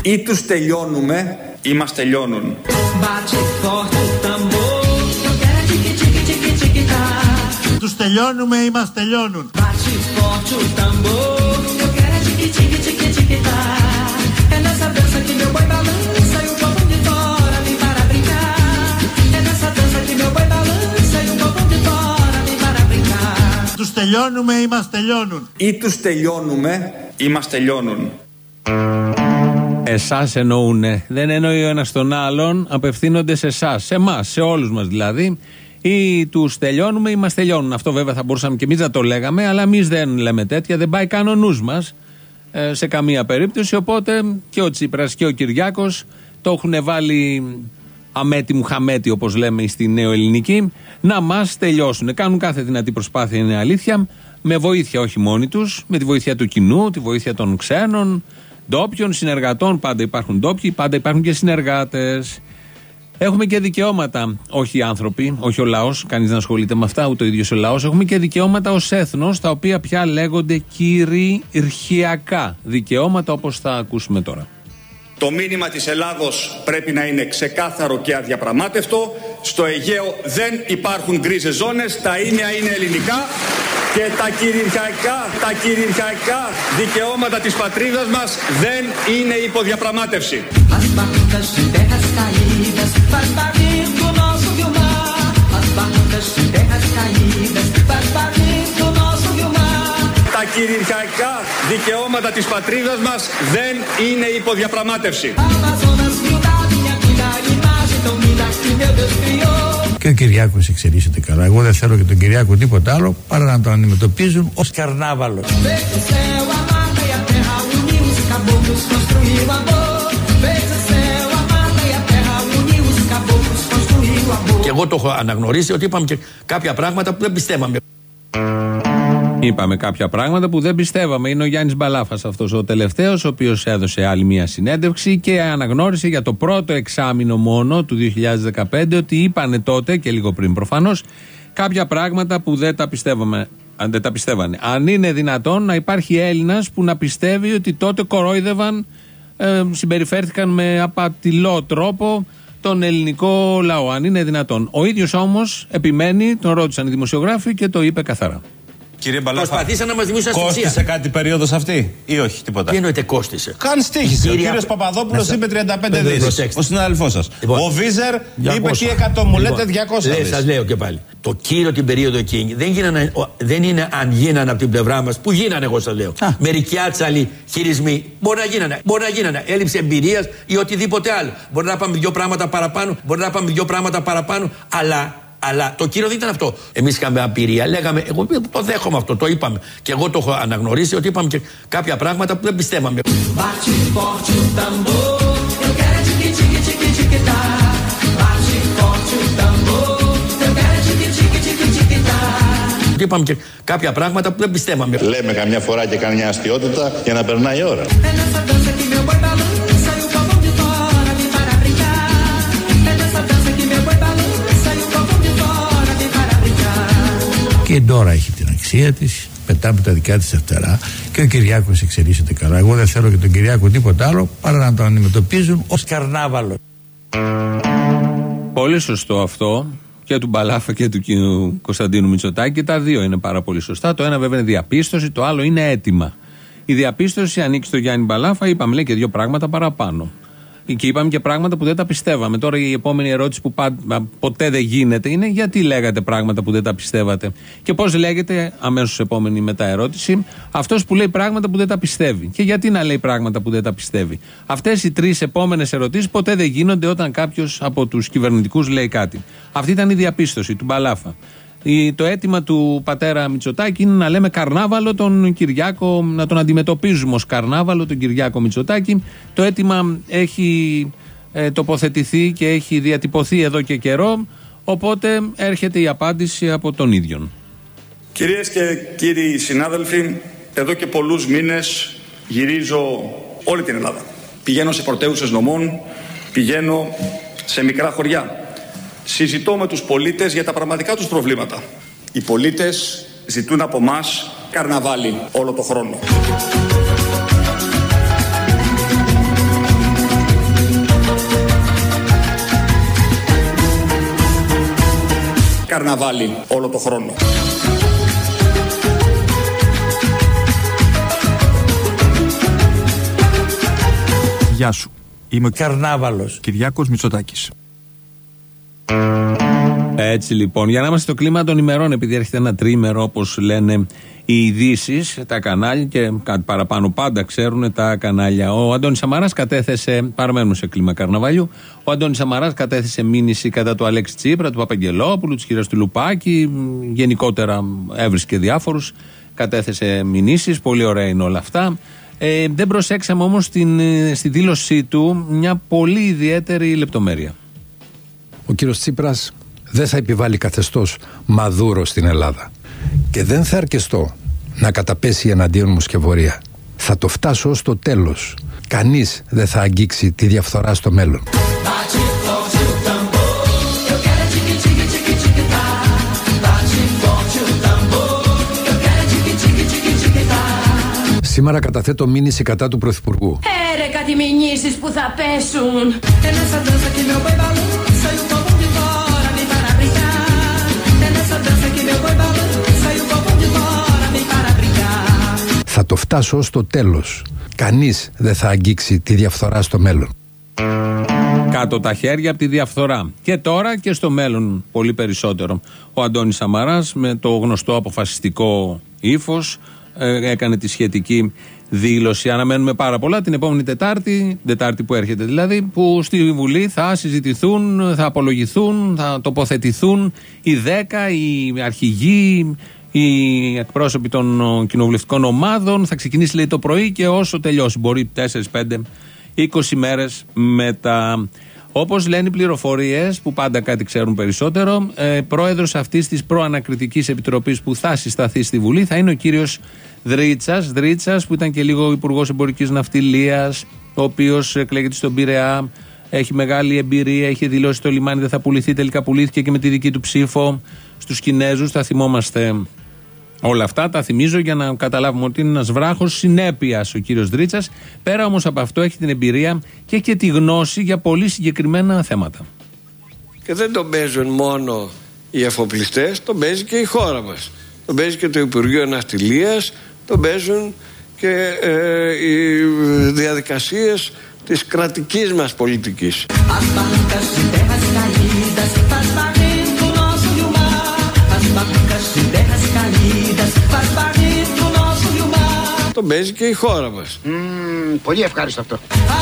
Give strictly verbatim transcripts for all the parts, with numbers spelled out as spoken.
Ή τους τελειώνουμε ή μας τελειώνουν. Τους τελειώνουμε ή μας τελειώνουν. Τους τελειώνουμε ή μας τελειώνουν. Ή τους τελειώνουμε ή μας τελειώνουν. Εσάς εννοούνε. Δεν εννοεί ο ένας τον άλλον, απευθύνονται σε εσάς, σε εμάς, σε όλους μας δηλαδή. Ή τους τελειώνουμε ή μας τελειώνουν. Αυτό βέβαια θα μπορούσαμε και εμείς να το λέγαμε, αλλά εμείς δεν λέμε τέτοια, δεν πάει καν ο νους μας ε, σε καμία περίπτωση. Οπότε και ο Τσίπρας και ο Κυριάκος το έχουν βάλει αμέτη μου χαμέτη, όπως λέμε στη νεοελληνική, να μας τελειώσουν. Κάνουν κάθε δυνατή προσπάθεια, είναι αλήθεια, με βοήθεια όχι μόνοι τους, με τη βοήθεια του κοινού, τη βοήθεια των ξένων, ντόπιων, συνεργατών. Πάντα υπάρχουν ντόπιοι, πάντα υπάρχουν και συνεργάτες. Έχουμε και δικαιώματα, όχι οι άνθρωποι, όχι ο λαός, κανείς δεν ασχολείται με αυτά, ούτε ο ίδιος ο λαός. Έχουμε και δικαιώματα ως έθνος, τα οποία πια λέγονται κυριαρχιακά δικαιώματα, όπως θα ακούσουμε τώρα. Το μήνυμα της Ελλάδος πρέπει να είναι ξεκάθαρο και αδιαπραγμάτευτο. Στο Αιγαίο δεν υπάρχουν γκρίζες ζώνες, τα ίμια είναι ελληνικά και τα κυριαρχικά, τα κυριαρχικά δικαιώματα της πατρίδας μας δεν είναι υποδιαπραγμάτευση. Τα κυριαρχικά δικαιώματα της πατρίδας μας δεν είναι υποδιαπραγμάτευση. Και ο Κυριάκος εξελίσσεται καλά. Εγώ δεν θέλω και τον Κυριάκο τίποτα άλλο παρά να τον αντιμετωπίζουν ως καρνάβαλο. Και εγώ το έχω αναγνωρίσει ότι είπαμε και κάποια πράγματα που δεν πιστεύαμε. Είπαμε κάποια πράγματα που δεν πιστεύαμε. Είναι ο Γιάννης Μπαλάφας αυτός ο τελευταίος, ο οποίος έδωσε άλλη μια συνέντευξη και αναγνώρισε για το πρώτο εξάμηνο μόνο του δύο χιλιάδες δεκαπέντε ότι είπανε τότε και λίγο πριν προφανώς κάποια πράγματα που δεν τα πιστεύαμε. Αν δεν τα πιστεύανε. Αν είναι δυνατόν να υπάρχει Έλληνας που να πιστεύει ότι τότε κορόιδευαν, ε, συμπεριφέρθηκαν με απατηλό τρόπο τον ελληνικό λαό. Αν είναι δυνατόν. Ο ίδιος όμως επιμένει, τον ρώτησαν οι δημοσιογράφοι και το είπε καθαρά. Κύριε Μπαλάφα, προσπαθήσαν να μας δημιουργήσουν ασφυξία. Κόστησε κάτι περίοδος αυτή ή όχι, τίποτα? Τι εννοείται κόστησε? Καν στοίχησε. Ο Κύριε... κύριος Παπαδόπουλος είπε τριάντα πέντε δις. Ο συναδελφός σας. Λοιπόν, ο Βίζερ είπε τι εκατό, μου λοιπόν, λέτε διακόσια δις. Σας λέω και πάλι. Το κύριο την περίοδο εκείνη δεν, γίνανε, δεν είναι αν γίνανε από την πλευρά μας. Που γίνανε, εγώ σας λέω. Α. Μερικοί άτσαλοι χειρισμοί. Μπορεί να γίνανε. Μπορεί να γίνανε. Έλλειψη εμπειρίας ή οτιδήποτε άλλο. Μπορεί να πάμε δύο πράγματα παραπάνω. Μπορεί να πάμε δύο πράγματα παραπάνω. Αλλά. Αλλά το κύριο δεν ήταν αυτό. Εμείς είχαμε απειρία, λέγαμε, εγώ το δέχομαι αυτό, το είπαμε. Και εγώ το έχω αναγνωρίσει ότι είπαμε και κάποια πράγματα που δεν πιστεύαμε. Είπαμε και κάποια πράγματα που δεν πιστεύαμε. Λέμε καμιά φορά και καμιά αστιότητα για να περνάει η ώρα. Και τώρα έχει την αξία της, πετάμε τα δικά της φτερά και ο Κυριάκος εξελίσσεται καλά. Εγώ δεν θέλω και τον Κυριάκο τίποτα άλλο παρά να τον αντιμετωπίζουν ως καρνάβαλο. Πολύ σωστό αυτό και του Μπαλάφα και του κ. Κωνσταντίνου Μητσοτάκη, και τα δύο είναι πάρα πολύ σωστά. Το ένα βέβαια είναι διαπίστωση, το άλλο είναι αίτημα. Η διαπίστωση ανήκει στο Γιάννη Μπαλάφα, είπαμε λέει και δύο πράγματα παραπάνω. Και είπαμε και πράγματα που δεν τα πιστεύαμε. Τώρα η επόμενη ερώτηση που πα, ποτέ δεν γίνεται είναι γιατί λέγατε πράγματα που δεν τα πιστεύατε. Και πώς λέγεται, αμέσως επόμενη μετά ερώτηση, αυτός που λέει πράγματα που δεν τα πιστεύει. Και γιατί να λέει πράγματα που δεν τα πιστεύει. Αυτές οι τρεις επόμενες ερωτήσεις ποτέ δεν γίνονται όταν κάποιος από τους κυβερνητικούς λέει κάτι. Αυτή ήταν η διαπίστωση του Μπαλάφα. Το αίτημα του πατέρα Μητσοτάκη είναι να λέμε καρνάβαλο τον Κυριάκο, να τον αντιμετωπίζουμε ως καρνάβαλο τον Κυριάκο Μητσοτάκη. Το αίτημα έχει ε, τοποθετηθεί και έχει διατυπωθεί εδώ και καιρό, οπότε έρχεται η απάντηση από τον ίδιον. Κυρίες και κύριοι συνάδελφοι, εδώ και πολλούς μήνες γυρίζω όλη την Ελλάδα. Πηγαίνω σε πρωτεύουσες νομών, πηγαίνω σε μικρά χωριά. Συζητώ με τους πολίτες για τα πραγματικά τους προβλήματα. Οι πολίτες ζητούν από μας καρναβάλι όλο το χρόνο. καρναβάλι όλο το χρόνο. Γεια σου. Είμαι ο Καρνάβαλος Κυριάκος Μητσοτάκης. Έτσι λοιπόν, για να είμαστε στο κλίμα των ημερών, επειδή έρχεται ένα τρίμερο, όπως λένε οι ειδήσεις, τα κανάλια και κάτι παραπάνω πάντα ξέρουν τα κανάλια. Ο Αντώνης Σαμαράς κατέθεσε, παραμένουμε σε κλίμα καρναβαλιού, ο Αντώνης Σαμαράς κατέθεσε μήνυση κατά του Αλέξη Τσίπρα, του Παπαγγελόπουλου, της κυρίας του Λουπάκη, γενικότερα έβρισκε διάφορους, κατέθεσε μηνύσεις, πολύ ωραία είναι όλα αυτά. Ε, δεν προσέξαμε όμως στην, στη δήλωσή του μια πολύ ιδιαίτερη λεπτομέρεια. Ο κύριος Τσίπρας δεν θα επιβάλλει καθεστώς Μαδούρο στην Ελλάδα και δεν θα αρκεστώ να καταπέσει εναντίον μου σκευωρία. Θα το φτάσω ως το τέλος. Κανείς δεν θα αγγίξει τη διαφθορά στο μέλλον. Σήμερα καταθέτω μήνυση κατά του Πρωθυπουργού. Έρε κάτι μηνύσεις που θα πέσουν. Θα το φτάσω ως το τέλος. Κανείς δεν θα αγγίξει τη διαφθορά στο μέλλον. Κάτω τα χέρια από τη διαφθορά. Και τώρα και στο μέλλον πολύ περισσότερο. Ο Αντώνης Σαμαράς με το γνωστό αποφασιστικό ύφος έκανε τη σχετική δήλωση. Αναμένουμε πάρα πολλά την επόμενη Τετάρτη, Τετάρτη που έρχεται δηλαδή, που στη Βουλή θα συζητηθούν, θα απολογηθούν, θα τοποθετηθούν οι δέκα, οι αρχηγοί, οι εκπρόσωποι των κοινοβουλευτικών ομάδων. Θα ξεκινήσει λέει το πρωί και όσο τελειώσει, μπορεί τέσσερις, πέντε, είκοσι μέρες μετά. Όπως λένε οι πληροφορίες που πάντα κάτι ξέρουν περισσότερο, ε, πρόεδρος αυτής της προανακριτικής επιτροπής που θα συσταθεί στη Βουλή θα είναι ο κύριος Δρίτσας, Δρίτσας που ήταν και λίγο υπουργός εμπορικής ναυτιλίας, ο οποίος εκλέγεται στον Πειραιά, έχει μεγάλη εμπειρία, έχει δηλώσει το λιμάνι δεν θα πουληθεί, τελικά πουλήθηκε και με τη δική του ψήφο στους Κινέζους. Θα θυμόμαστε όλα αυτά, τα θυμίζω για να καταλάβουμε ότι είναι ένας βράχος συνέπειας ο κύριος Δρίτσας. Πέρα όμως από αυτό έχει την εμπειρία και και τη γνώση για πολύ συγκεκριμένα θέματα. Και δεν τον παίζουν μόνο οι εφοπλιστές, τον παίζει και η χώρα μας. Τον παίζει και το Υπουργείο Ναυτιλίας, τον παίζουν και ε, οι διαδικασίες της κρατικής μας πολιτικής. Τον παίζει και η χώρα μας. Mm, πολύ ευχάριστο αυτό.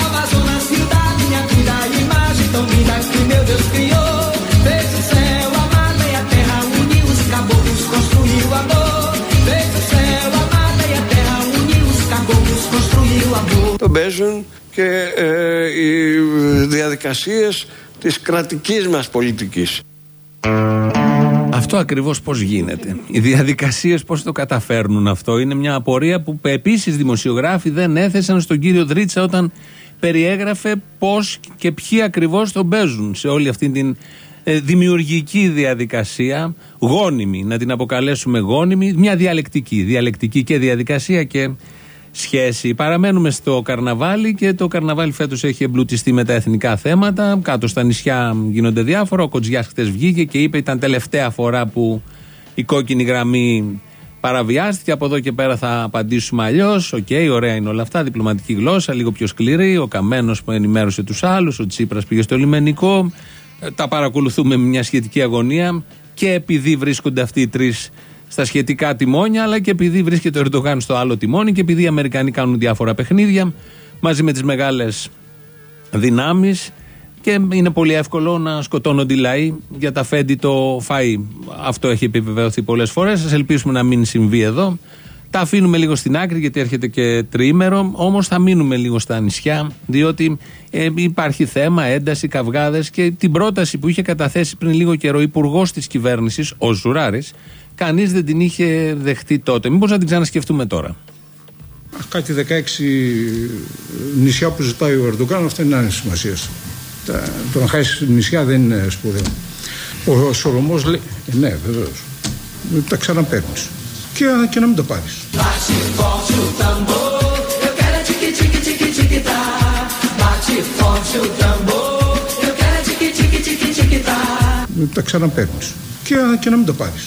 Τον παίζουν και ε, οι διαδικασίες της κρατικής μας πολιτικής. Αυτό ακριβώς πώς γίνεται. Οι διαδικασίες πώς το καταφέρνουν αυτό. Είναι μια απορία που επίσης δημοσιογράφοι δεν έθεσαν στον κύριο Δρίτσα όταν περιέγραφε πώς και ποιοι ακριβώς τον παίζουν σε όλη αυτή την ε, δημιουργική διαδικασία, γόνιμη, να την αποκαλέσουμε γόνιμη, μια διαλεκτική, διαλεκτική και διαδικασία και σχέση. Παραμένουμε στο καρναβάλι και το καρναβάλι φέτος έχει εμπλουτιστεί με τα εθνικά θέματα. Κάτω στα νησιά γίνονται διάφορα. Ο Κοτζιάς χτες βγήκε και είπε ήταν τελευταία φορά που η κόκκινη γραμμή παραβιάστηκε. Από εδώ και πέρα θα απαντήσουμε αλλιώς. Οκ, okay, ωραία είναι όλα αυτά. Διπλωματική γλώσσα, λίγο πιο σκληρή. Ο Καμένος που ενημέρωσε τους άλλους. Ο Τσίπρας πήγε στο λιμενικό. Τα παρακολουθούμε με μια σχετική αγωνία. Και επειδή βρίσκονται αυτοί οι τρεις στα σχετικά τιμόνια, αλλά και επειδή βρίσκεται ο Ερντογάν στο άλλο τιμόνι και επειδή οι Αμερικανοί κάνουν διάφορα παιχνίδια μαζί με τις μεγάλες δυνάμεις και είναι πολύ εύκολο να σκοτώνονται οι λαοί για τα φέντη το φαΐ. Αυτό έχει επιβεβαιωθεί πολλές φορές. Σας ελπίσουμε να μην συμβεί εδώ. Τα αφήνουμε λίγο στην άκρη γιατί έρχεται και τριήμερο, όμως θα μείνουμε λίγο στα νησιά διότι ε, υπάρχει θέμα, ένταση, καυγάδες και την πρόταση που είχε καταθέσει πριν λίγο καιρό ο υπουργός της κυβέρνησης, ο Ζουράρης, κανείς δεν την είχε δεχτεί τότε. Μήπως να την ξανασκεφτούμε τώρα. Κάτι δεκαέξι νησιά που ζητάει ο Ερντογάν, αυτό είναι άνεση σημασία. Το να χάσει νησιά δεν είναι σπουδαίο. Ο Σολωμός λέει, ε, ναι βεβαίως, τα ξαναπαίρνεις και, και να μην τα πάρεις. τα ξαναπαίρνεις. Και, και να μην το πάρεις.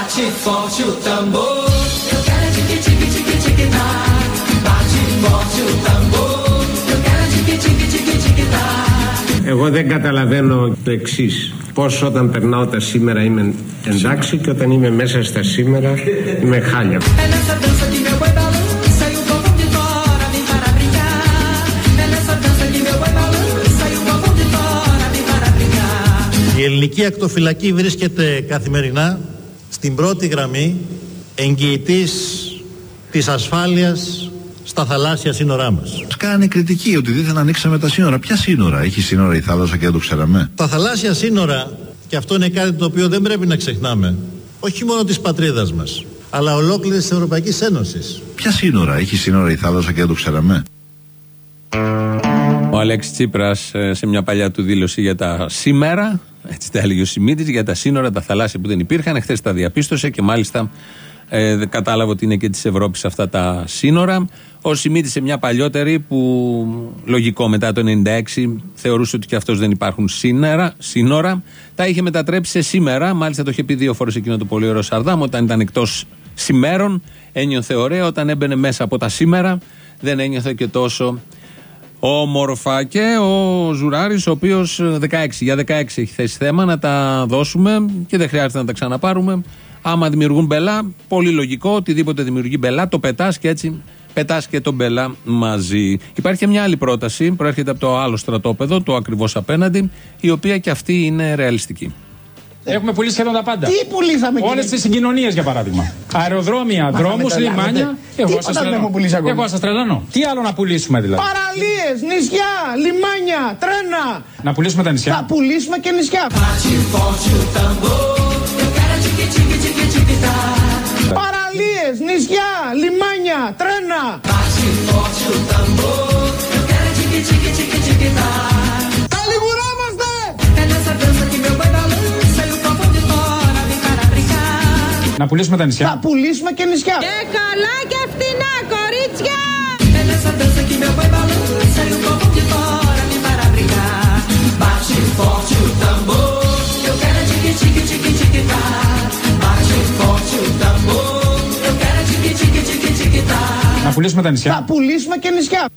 Εγώ δεν καταλαβαίνω το εξής. Πώς όταν περνάω τα σήμερα είμαι εντάξει και όταν είμαι μέσα στα σήμερα είμαι χάλια. Η ελληνική ακτοφυλακή βρίσκεται καθημερινά στην πρώτη γραμμή εγγυητής της ασφάλειας στα θαλάσσια σύνορά μας. Κάνανε κριτική ότι δεν θα ανοίξαμε τα σύνορα. Ποια σύνορα? Έχει σύνορα η θάλασσα και δεν το ξέραμε? Τα θαλάσσια σύνορα, και αυτό είναι κάτι το οποίο δεν πρέπει να ξεχνάμε, όχι μόνο της πατρίδας μας, αλλά ολόκληρης της Ευρωπαϊκής Ένωσης. Ποια σύνορα? Έχει σύνορα η θάλασσα και δεν το ξέραμε? Ο Αλέξης Τσίπρας σε μια παλιά του δήλωση για τα σήμερα, έτσι τα έλεγε ο Σιμίτης, για τα σύνορα, τα θαλάσσια που δεν υπήρχαν, χθες τα διαπίστωσε και μάλιστα ε, κατάλαβε ότι είναι και της Ευρώπης αυτά τα σύνορα. Ο Σιμίτης σε μια παλιότερη που λογικό μετά το ενενήντα έξι θεωρούσε ότι και αυτός δεν υπάρχουν σύνορα, σύνορα, τα είχε μετατρέψει σε σήμερα. Μάλιστα το είχε πει δύο φορές εκείνο το πολύ ωραίο Σαρδάμ, όταν ήταν εκτός σημέρων ένιωθε ωραία, όταν έμπαινε μέσα από τα σήμερα δεν ένιωθε και τόσο όμορφα. Και ο Ζουράρης, ο οποίος δεκαέξι, για δεκαέξι έχει θέσει θέμα να τα δώσουμε και δεν χρειάζεται να τα ξαναπάρουμε. Άμα δημιουργούν μπελά, πολύ λογικό, οτιδήποτε δημιουργεί μπελά το πετάς και έτσι πετάς και τον μπελά μαζί. Υπάρχει και μια άλλη πρόταση, προέρχεται από το άλλο στρατόπεδο, το ακριβώς απέναντι, η οποία και αυτή είναι ρεαλιστική. Έχουμε πουλήσει σχεδόν τα πάντα. Τι πουλήσαμε, όλες τις συγκοινωνίες για παράδειγμα. Αεροδρόμια, δρόμους, λιμάνια. Εγώ σας τρελανώ. Εγώ σας τρελανώ. Τι άλλο να πουλήσουμε δηλαδή? Παραλίες, νησιά, λιμάνια, τρένα. Να πουλήσουμε τα νησιά. Θα πουλήσουμε και νησιά. Παραλίες, νησιά, λιμάνια, τρένα. Τα λιγουράμαστε. Να πουλήσουμε τα νησιά. Θα πουλήσουμε και νησιά. Και καλά και φτηνά, κορίτσια. Να πουλήσουμε τα νησιά. Θα πουλήσουμε και νησιά.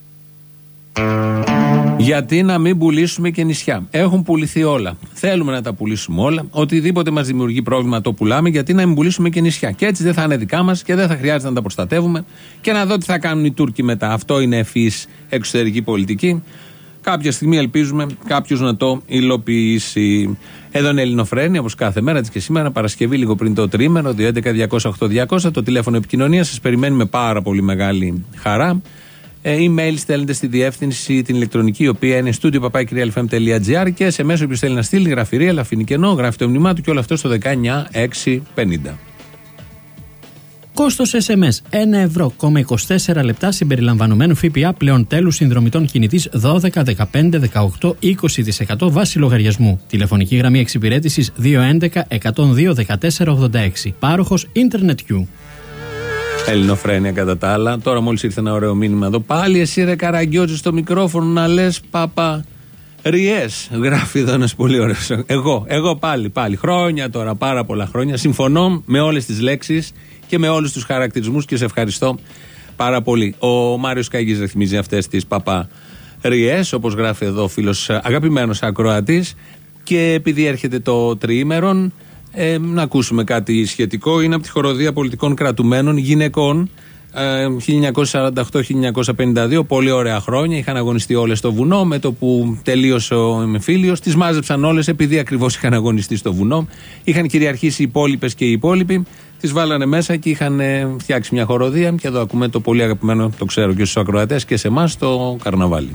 Γιατί να μην πουλήσουμε και νησιά? Έχουν πουληθεί όλα. Θέλουμε να τα πουλήσουμε όλα. Οτιδήποτε μας δημιουργεί πρόβλημα το πουλάμε. Γιατί να μην πουλήσουμε και νησιά? Και έτσι δεν θα είναι δικά μας και δεν θα χρειάζεται να τα προστατεύουμε. Και να δω τι θα κάνουν οι Τούρκοι μετά. Αυτό είναι ευφυής εξωτερική πολιτική. Κάποια στιγμή ελπίζουμε κάποιος να το υλοποιήσει. Εδώ είναι Ελληνοφρένη, όπως κάθε μέρα, έτσι και σήμερα, Παρασκευή, λίγο πριν το τρίμηνο, δύο έντεκα διακόσια οκτώ διακόσια, το τηλέφωνο επικοινωνίας. Σας περιμένουμε πάρα πολύ μεγάλη χαρά. Ε, email στέλνετε στη διεύθυνση την ηλεκτρονική, η οποία είναι studio παπάκι real f m τελεία g r, και σε μέσο που θέλει να στείλει γραφειρή, ελαφρύνει κενό, γράφει το μηνυμά του και όλο αυτό στο δεκαεννιά έξι πενήντα. Κόστος ες εμ ες ένα ευρώ, είκοσι τέσσερα λεπτά συμπεριλαμβανομένου ΦΠΑ, πλέον τέλους συνδρομητών κινητής δώδεκα, δεκαπέντε, δεκαοκτώ, είκοσι τοις εκατό βάση λογαριασμού. Τηλεφωνική γραμμή εξυπηρέτησης δύο έντεκα εκατόν δύο δεκατέσσερα ογδόντα έξι. Πάροχος Internet U. Ελληνοφρένεια κατά τα άλλα. Τώρα μόλις ήρθε ένα ωραίο μήνυμα εδώ. Πάλι εσύ ρε Καραγκιόζη στο μικρόφωνο να λες παπα ριές. Γράφει εδώ ένας πολύ ωραίος. Εγώ, εγώ πάλι, πάλι. Χρόνια τώρα, πάρα πολλά χρόνια. Συμφωνώ με όλες τις λέξεις και με όλους τους χαρακτηρισμούς και σε ευχαριστώ πάρα πολύ. Ο Μάριος Καγής ρυθμίζει αυτές τις παπα ριές, όπως γράφει εδώ ο φίλος αγαπημένος ακροατής. Και επειδή έρχεται το τριήμερον, Ε, να ακούσουμε κάτι σχετικό. Είναι από τη χοροδία πολιτικών κρατουμένων γυναικών, ε, χίλια εννιακόσια σαράντα οκτώ με χίλια εννιακόσια πενήντα δύο. Πολύ ωραία χρόνια. Είχαν αγωνιστεί όλες στο βουνό. Με το που τελείωσε ο εμφύλιος, τις μάζεψαν όλες επειδή ακριβώς είχαν αγωνιστεί στο βουνό. Είχαν κυριαρχήσει οι υπόλοιπες και οι υπόλοιποι. Τις βάλανε μέσα και είχαν ε, φτιάξει μια χοροδία. Και εδώ ακούμε το πολύ αγαπημένο, το ξέρω και στους ακροατές και σε εμάς, το καρναβάλι.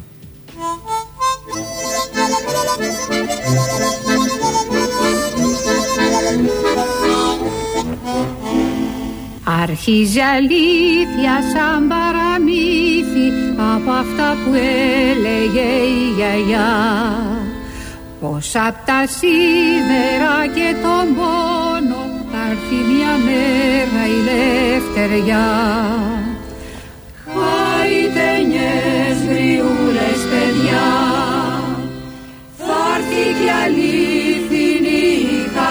Αρχίζει αλήθεια σαν παραμύθι από αυτά που έλεγε η γιαγιά, πως απ' τα σίδερα και τον πόνο θα έρθει μια μέρα η λευτεριά. Χαϊτενιές γριούλες παιδιά, θα έρθει κι αλήθινη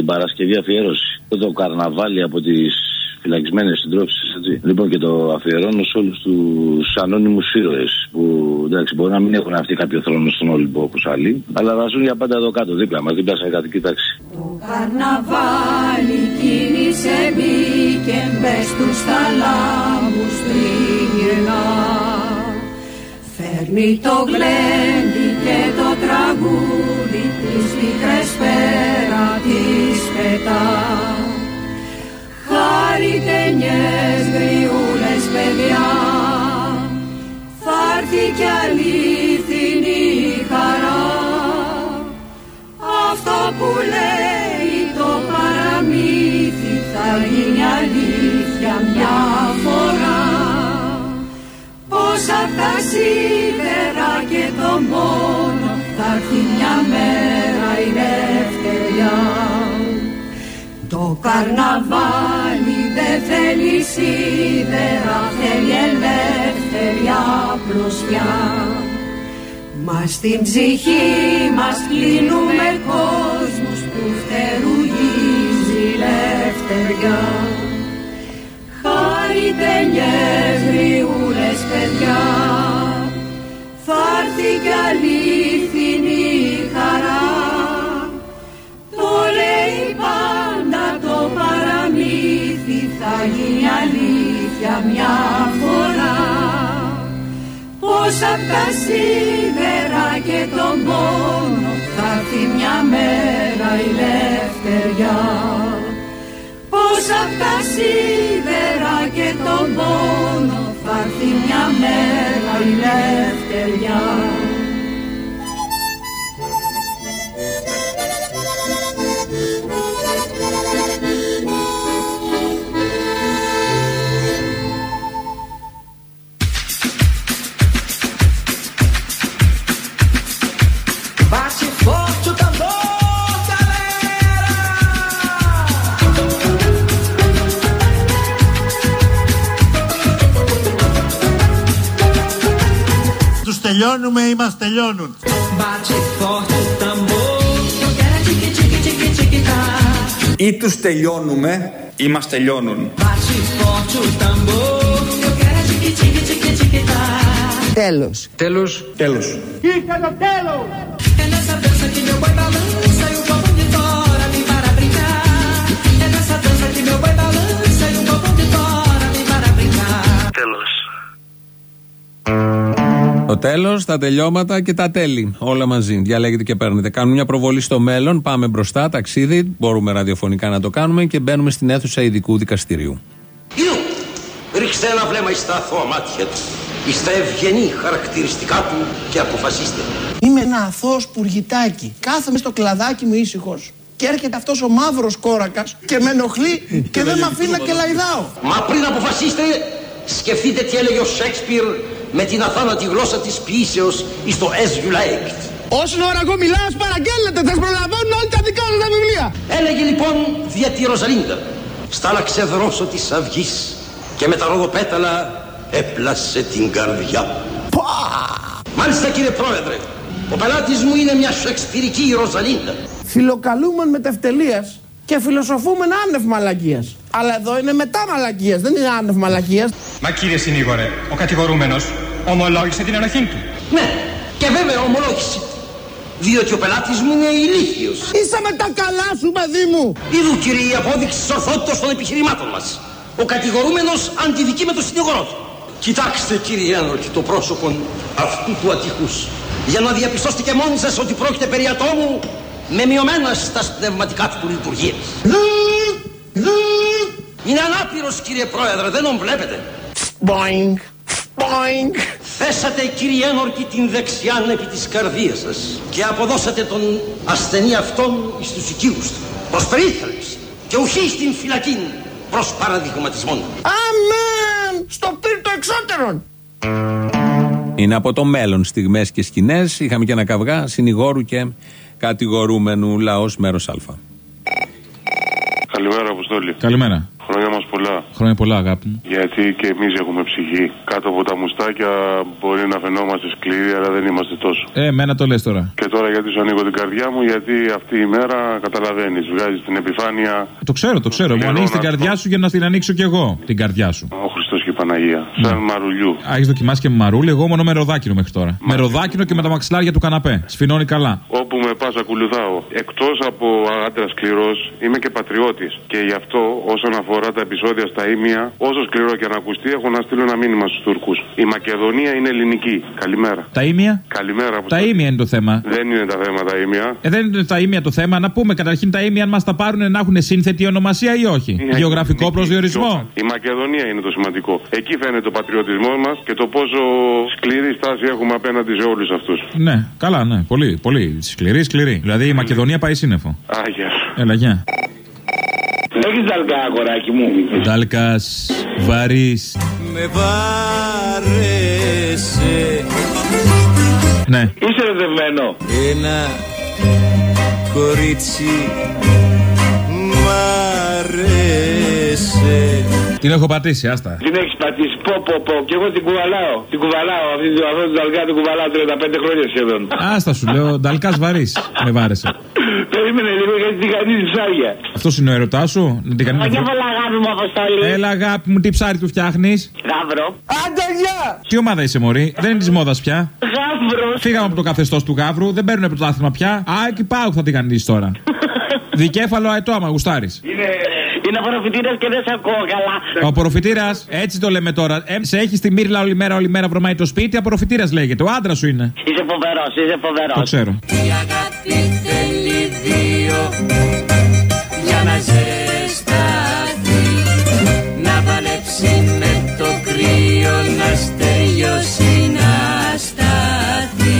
Παρασκευή αφιέρωση. Το καρναβάλι από τις φυλακισμένες συντρόφισσες, έτσι. Λοιπόν, και το αφιερώνω σε όλους τους ανώνυμους ήρωες που, εντάξει, μπορεί να μην έχουν αυτοί κάποιο θρόνο στον Όλυμπο όπως άλλοι, αλλά θα ζουν για πάντα εδώ κάτω, δίπλα μας, δίπλα σε εργατική τάξη. Το καρναβάλι κίνησε μπήκε μπες τους θαλάμους τριγυρνά. Φέρνει το γλέντι και το τραγούδι, τις μικρές πέρα τις πετά. Χαριτενιές γριούλες παιδιά, θα έρθει κι αλήθινη χαρά. Αυτό που λέει το παραμύθι θα γίνει αλήθεια μια φορά. Πως απ' τα σίδερα και το μόνο θα έρθει μια μέρα η ελευθεριά. Το καρναβάλι δεν θέλει σίδερα, θέλει ελευθεριά πλουσιά. Μα στην ψυχή μας κλείνουμε κόσμους που φτερουγίζει ελευθεριά. Χαριτενιές γριούλες παιδιά, θα έρθει κι αλήθινη χαρά. Το λέει πάντα το παραμύθι, θα γίνει αλήθεια μια φορά. Πως απ' τα σίδερα και τον πόνο θα έρθει μια μέρα η ελευθεριά. Πως απ' τα σίδερα και τον πόνο θα έρθει μια μέρα η ελευθεριά. Τελειώνουμε ή μας τελειώνουν. Ή τους τελειώνουμε ή μας τελειώνουν. Τέλος. Τέλος. Τέλος. Ήρθε το τέλος. Το τέλος, τα τελειώματα και τα τέλη. Όλα μαζί. Διαλέγετε και παίρνετε. Κάνουμε μια προβολή στο μέλλον. Πάμε μπροστά, ταξίδι. Μπορούμε ραδιοφωνικά να το κάνουμε και μπαίνουμε στην αίθουσα ειδικού δικαστηρίου. Ιδού, ρίξτε ένα βλέμμα στα αθώα μάτια του, στα ευγενή χαρακτηριστικά του και αποφασίστε. Είμαι ένα αθώο σπουργητάκι. Κάθομαι στο κλαδάκι μου ήσυχος. Και έρχεται αυτός ο μαύρος κόρακας και με ενοχλεί και δεν με αφήνει να κελαϊδάω. Μα πριν αποφασίστε, σκεφτείτε τι έλεγε ο Σέξπιρ με την αθάνατη γλώσσα της ποιήσεως εις το As You Liked. Όσον ώρα εγώ μιλάω, παραγγέλλετε, θα προλαβαίνουν όλοι τα δικά σας τα βιβλία. Έλεγε λοιπόν δια τη Ροζαλίντα, στάλαξε δρόσο της αυγής και με τα ροδοπέταλα έπλασε την καρδιά. Πα! Μάλιστα κύριε Πρόεδρε, ο πελάτης μου είναι μια σεξπυρική Ροζαλίντα. Φιλοκαλούμεν μετευτελείας και φιλοσοφούμεν άνευ μαλακίας. Αλλά εδώ είναι μετά μαλακίας, δεν είναι άνευ μαλακίας. Μα κύριε συνήγορε, ο κατηγορούμενος ομολόγησε την ενοχή του. Ναι, και βέβαια ομολόγησε. Διότι ο πελάτης μου είναι ηλίθιος. Είσαι με τα καλά σου, παιδί μου. Είδου κύριε η απόδειξη της ορθότητας των επιχειρημάτων μας. Ο κατηγορούμενος αντιδικεί με τον συνήγορό του. Κοιτάξτε κύριε Ένορκη το πρόσωπο αυτού του ατυχούς, για να διαπιστώσετε και μόνοι σας ότι πρόκειται περί ατόμου με μειωμένα στα πνευματικά του λειτουργίας. Είναι ανάπηρος κύριε Πρόεδρε, δεν τον βλέπετε. Boing, boing. Θέσατε κύριε Ένορκη την δεξιάν επί της καρδίας σας και αποδώσατε τον ασθενή αυτόν εις τους οικείους του προς περίθαλψη και ουχή στην φυλακή προς παραδειγματισμόν. Αμέν! Στο πύρτο εξώτερον. Είναι από το μέλλον στιγμές και σκηνές. Είχαμε και ένα καυγά συνηγόρου και κατηγορούμενου. Λαός μέρος Α. Καλημέρα, Αποστόλη. Καλημέρα. Χρόνια μας πολλά. Χρόνια πολλά, αγάπη μου. Γιατί και εμείς έχουμε ψυχή. Κάτω από τα μουστάκια μπορεί να φαινόμαστε σκληροί, αλλά δεν είμαστε τόσο. Ε, εμένα το λες τώρα. Και τώρα γιατί σου ανοίγω την καρδιά μου, γιατί αυτή η μέρα καταλαβαίνεις. Βγάζεις την επιφάνεια. Το ξέρω, το ξέρω. Μου ανοίγεις την καρδιά σου για να την ανοίξω κι εγώ. Την καρδιά σου. Ο Χριστός και η Παναγία. Σαν ναι. Μαρουλιού. Α, έχεις δοκιμάσει και με μαρούλι, εγώ μόνο με ροδάκινο μέχρι τώρα. Μα... Με ροδάκινο και με τα μαξιλάρια του καναπέ. Σφινώνει καλά. Όπου με πας ακολουθάω. Εκτός από άντρας σκληρός, είμαι και πατριώτης. Και γι' αυτό όσον αφορά τα επεισόδια στα Ήμια, όσο σκληρό και αν ακουστεί, έχω να στείλω ένα μήνυμα στους Τούρκους. Η Μακεδονία είναι ελληνική. Καλημέρα. Τα Ήμια. Καλημέρα. Τα Ήμια είναι το θέμα. Δεν είναι τα θέματα τα Ήμια. Ε, δεν είναι τα Ήμια το θέμα. Να πούμε καταρχήν τα Ήμια αν μας τα πάρουν να έχουν σύνθετη ονομασία ή όχι. Είναι γεωγραφικό ελληνική. Προσδιορισμό. Η Μακεδονία είναι το σημαντικό. Εκεί φαίνεται ο πατριωτισμός μας και το πόσο σκληρή στάση έχουμε απέναντι σε όλους αυτούς. Ναι, καλά, ναι. Πολύ, πολύ. Σκληρή, σκληρή. Δηλαδή η Μακεδονία πάει σύννεφο. Άγια. Έλα, γεια. Έχεις δαλκά, αγοράκι μου. Δάλκας βαρύς. Με βάρεσε. Ναι. Είσαι ερωτευμένο. Ένα κορίτσι μ' αρέσει. Την έχω πατήσει, άστα. Την έχεις πατήσει, πω πω πω. Και εγώ την κουβαλάω. Την κουβαλάω. Αυτή την δαλκά την κουβαλάω τριάντα πέντε χρόνια σχεδόν. Άστα σου λέω, Δαλκάς βαρύς. Με βάρεσε. Περίμενε λίγο γιατί την κανείς ψάρια. Αυτός είναι ο ερωτάς σου, να την κανείς. Αγιά πολλά, αγάπη μου, Αποστόλη. Έλα, αγάπη μου, τι ψάρι του φτιάχνεις. Γάβρο. Ανταγιά! Τι ομάδα είσαι, μωρή, δεν είναι της μόδας πια. Γάβρο. Φύγαμε από το καθεστώς του γάβρου, δεν παίρνουν πρωτάθλημα πια. Α, εκεί πάω θα την κανείς τώρα. Δικέφαλο αετό, άμα γουστάρεις. Είναι. Είναι απορροφητήρας και δεν σε ακούω καλά. Ο απορροφητήρας, έτσι το λέμε τώρα. Ε, σε έχει τη μύρλα όλη μέρα, όλη μέρα βρωμάει το σπίτι. Απορροφητήρας λέγεται. Ο άντρας σου είναι. Είσαι φοβερός, είσαι φοβερός. Το ξέρω. Η αγάπη θέλει δύο για να ζεσταθεί. Να παλέψει με το κρύο, να στεριώσει, να σταθεί.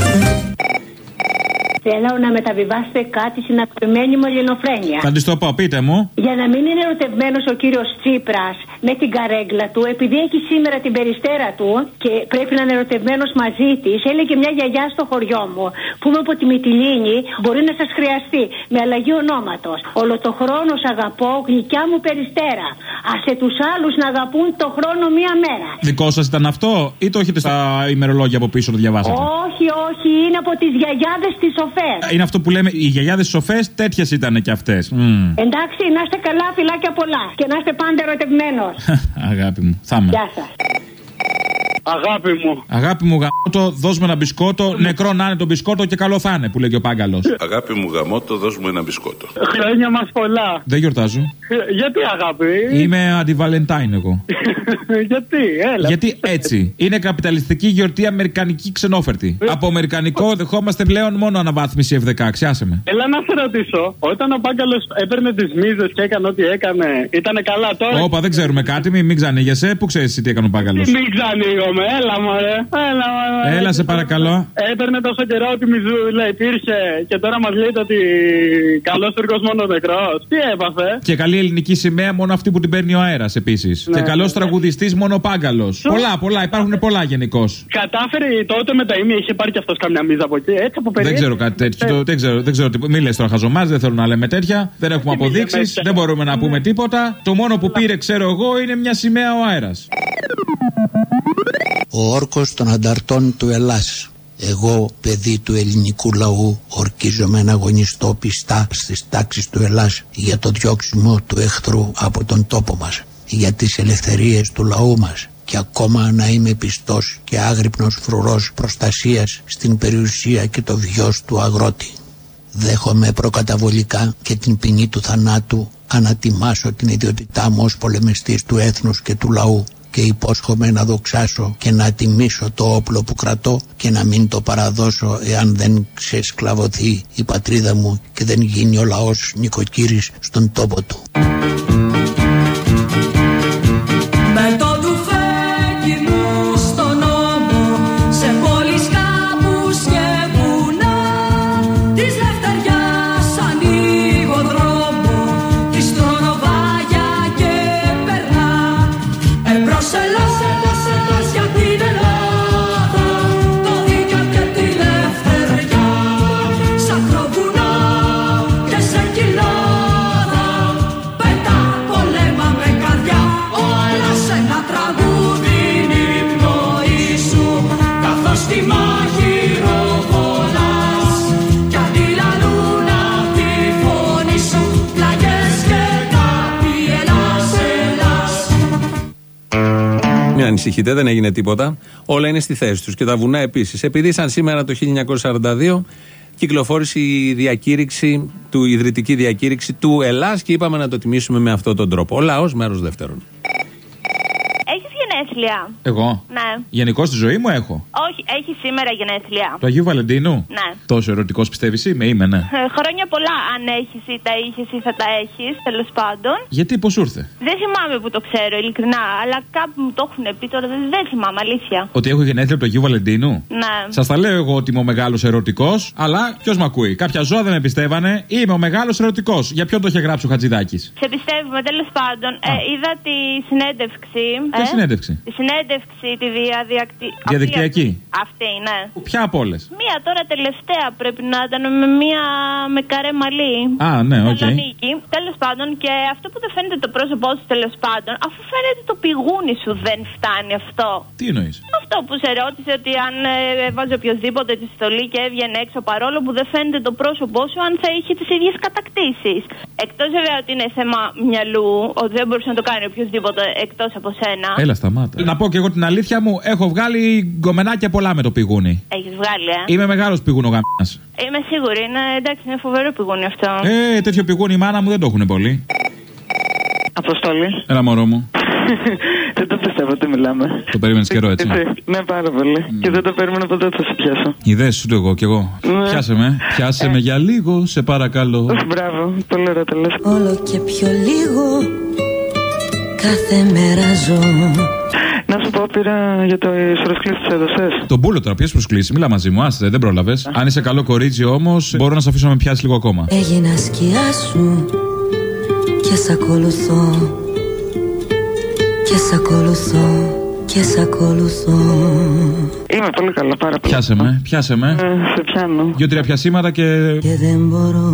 Θέλω να μεταβιβάσετε κάτι στην αγαπημένη μου ελληνοφρένεια. Θα της το πω, πείτε μου. Για να μην είναι ερωτευμένος ο κύριος Τσίπρας με την καρέγκλα του, επειδή έχει σήμερα την περιστέρα του και πρέπει να είναι ερωτευμένος μαζί της, έλεγε μια γιαγιά στο χωριό μου, που είμαι από τη Μυτιλήνη, μπορεί να σας χρειαστεί, με αλλαγή ονόματος. Όλο το χρόνο σ' αγαπώ, γλυκιά μου περιστέρα. Άσε τους άλλους να αγαπούν το χρόνο μία μέρα. Δικό σας ήταν αυτό, ή το έχετε στα ημερολόγια από πίσω, το διαβάσατε? Όχι, όχι, είναι από τις γιαγιάδες της Σοφές. Είναι αυτό που λέμε, οι γιαγιάδες Σοφές, τέτοιες ήταν και αυτές. Mm. Εντάξει, να είστε καλά, φιλάκια πολλά. Και να είστε πάντα ερωτευμένος. Αγάπη μου, θα είμαι. Γεια σας. Αγάπη μου. Αγάπη μου γαμώτο, δώσ' μου ένα μπισκότο. Νεκρό να είναι το μπισκότο και καλό θα είναι, που λέει και ο Πάγκαλος. Αγάπη μου γαμώτο, δώσ' μου ένα μπισκότο. Χρόνια μας πολλά. Δεν γιορτάζω. Γιατί αγάπη? Είμαι αντιβαλεντάιν εγώ. Γιατί, έλα. Γιατί έτσι. Είναι καπιταλιστική γιορτή αμερικανική ξενόφερτη. Από αμερικανικό δεχόμαστε πλέον μόνο αναβάθμιση εφ δεκαέξι. Άσε με. Έλα να σε ρωτήσω. Όταν ο Πάγκαλος έπαιρνε τις μίζες και έκανε ό,τι έκανε, ήταν καλά τώρα? Όπα, δεν ξέρουμε κάτι, μην, μην ξανήγεσαι. Πού ξέρεις τι έκανε ο Πάγκαλος? Μην ξανήγομαι, έλα μωρέ. Έλα, μωρέ. Έλα σε παρακαλώ. Έπαιρνε τόσο καιρό ότι μιζούλα υπήρχε και τώρα μας λέει ότι καλός Τούρκος μόνο νεκρός. Τι έπαθε? Και καλή ελληνική σημαία μόνο αυτή που την παίρνει ο αέρας επίσης. Ναι, και καλός ναι. τραγουδιστής μόνο ο Πάγκαλος. Πολλά, πολλά, υπάρχουν πολλά γενικώς. Κατάφερε τότε με τα ήμια, είχε πάρει και αυτός καμιά μίζα από εκεί, έτσι από περίπου. Δεν ξέρω κάτι τέτοιο. Το, δεν ξέρω, δεν ξέρω τι. Μη λες τώρα χαζομάς, δεν θέλω να λέμε τέτοια. Δεν έχουμε αποδείξεις, δεν μπορούμε να πούμε τίποτα. Το μόνο που πήρε, ξέρω εγώ, είναι μια σημαία ο αέρας. Ο όρκος των ανταρτών του Ελλάς. Εγώ, παιδί του ελληνικού λαού, ορκίζομαι να αγωνιστώ πιστά στις τάξεις του Ελλάς για το διώξιμο του εχθρού από τον τόπο μας, για τις ελευθερίες του λαού μας και ακόμα να είμαι πιστός και άγρυπνος φρουρός προστασίας στην περιουσία και το βιος του αγρότη. Δέχομαι προκαταβολικά και την ποινή του θανάτου, ανατιμάσω την ιδιότητά μου ως πολεμιστής του έθνους και του λαού και υπόσχομαι να δοξάσω και να τιμήσω το όπλο που κρατώ και να μην το παραδώσω εάν δεν ξεσκλαβωθεί η πατρίδα μου και δεν γίνει ο λαός νοικοκύρης στον τόπο του. Με το τουφέκι μου στον ώμο, σε πόλεις, κάπους και βουνά, της λευτεριάς ανοίγω δρόμο, της τρώνω βάγια και περνά. Εμπρός Ελλάς για την Ελλάδα, το δίκαιο και τη λευτεριά, σ' ακροβουνά και σε κοιλάδα. Μην ανησυχείτε, δεν έγινε τίποτα. Όλα είναι στη θέση τους και τα βουνά επίσης. Επειδή σαν σήμερα το χίλια εννιακόσια σαράντα δύο κυκλοφόρησε η διακήρυξη, του, η ιδρυτική διακήρυξη του Ελλάς και είπαμε να το τιμήσουμε με αυτόν τον τρόπο. Ο λαός, μέρος δεύτερον. Έχεις γενέθλια? Εγώ? Ναι. Γενικώς στη ζωή μου έχω. Όχι, έχει σήμερα γενέθλια. Του Αγίου Βαλεντίνου? Ναι. Τόσο ερωτικός πιστεύεις είμαι, είμαι, ναι. Ε, χρόνια πολλά, αν έχεις ή τα είχες ή θα τα έχεις, τέλος πάντων. Γιατί, πώς ήρθε? Δεν θυμάμαι που το ξέρω, ειλικρινά, αλλά κάπου μου το έχουν πει τώρα, δεν, δεν θυμάμαι, αλήθεια. Ότι έχω γενέθλια από του Αγίου Βαλεντίνου? Ναι. Σας τα λέω εγώ ότι είμαι ο μεγάλος ερωτικός, αλλά ποιος μ' ακούει? Κάποια ζώα δεν με πιστεύανε, είμαι ο μεγάλος ερωτικός. Για ποιον το είχε γράψει ο Χατζηδάκης? Σε πιστεύουμε, τέλος πάντων. Ε, είδα τη συνέντευξη. Ποια ε? συνέντευξη? Τη συνέντευξη, τη διαδιακτη... διαδικτυακή. Αυτή, ναι. Ποια από όλες? Μία τώρα τελευταία πρέπει να ήταν με μία με καρέ μαλλί. Α, ναι, οκ. Okay. Τέλος πάντων, και αυτό που δεν φαίνεται το πρόσωπό σου, τέλος πάντων, αφού φαίνεται το πηγούνι σου, δεν φτάνει αυτό? Τι εννοείς? Αυτό που σε ρώτησε, ότι αν ε, έβαζε οποιοδήποτε τη στολή και έβγαινε έξω, παρόλο που δεν φαίνεται το πρόσωπό σου, αν θα είχε τις ίδιες κατακτήσεις. Εκτός βέβαια ότι είναι θέμα μυαλού, ότι δεν μπορούσε να το κάνει οποιοδήποτε εκτός από σένα. Έλα, σταμάτα. Να πω και εγώ την αλήθεια μου, έχω βγάλει γκομενάκια πολλά με το πηγούνι. Έχεις βγάλει, ε? Είμαι μεγάλος πηγουνογαμιάς. Είμαι σίγουρη, είναι εντάξει, είναι φοβερό πηγούνι αυτό. Ε, τέτοιο πηγούνι η μάνα μου δεν το έχουν πολύ. Αποστόλη. Έλα, μωρό μου. Δεν το πιστεύω ότι μιλάμε. Το περίμενες καιρό, έτσι? Ναι, πάρα πολύ. Mm. Και δεν το περίμενα ποτέ ότι θα σε πιάσω. Ιδέες ούτε εγώ κι εγώ. Ναι. Πιάσε με. Πιάσε ε. με για λίγο, σε παρακαλώ. Ουφ, μπράβο. Πολύ ωραία το λες. Όλο και πιο λίγο κάθε μέρα ζω. Να σου πω, πήρα για το προσκλήσεις της έδωσες. Τον πούλο τώρα, ποιες προσκλήσεις? Μίλα μαζί μου, άσε, δεν πρόλαβες. Αν είσαι καλό κορίτσι όμως, μπορώ να σε αφήσω να με πιάσεις λίγο ακόμα. Έγινα σκιά σου και σ' ακολουθώ. Και σ' ακολουθώ. Και σ' ακολουθώ. Είμαι πολύ καλά, πάρα πολύ. Πιάσε με, πιάσε με. Ε, σε πιάνω. Δύο-τρία πιασίματα και. Και δεν μπορώ.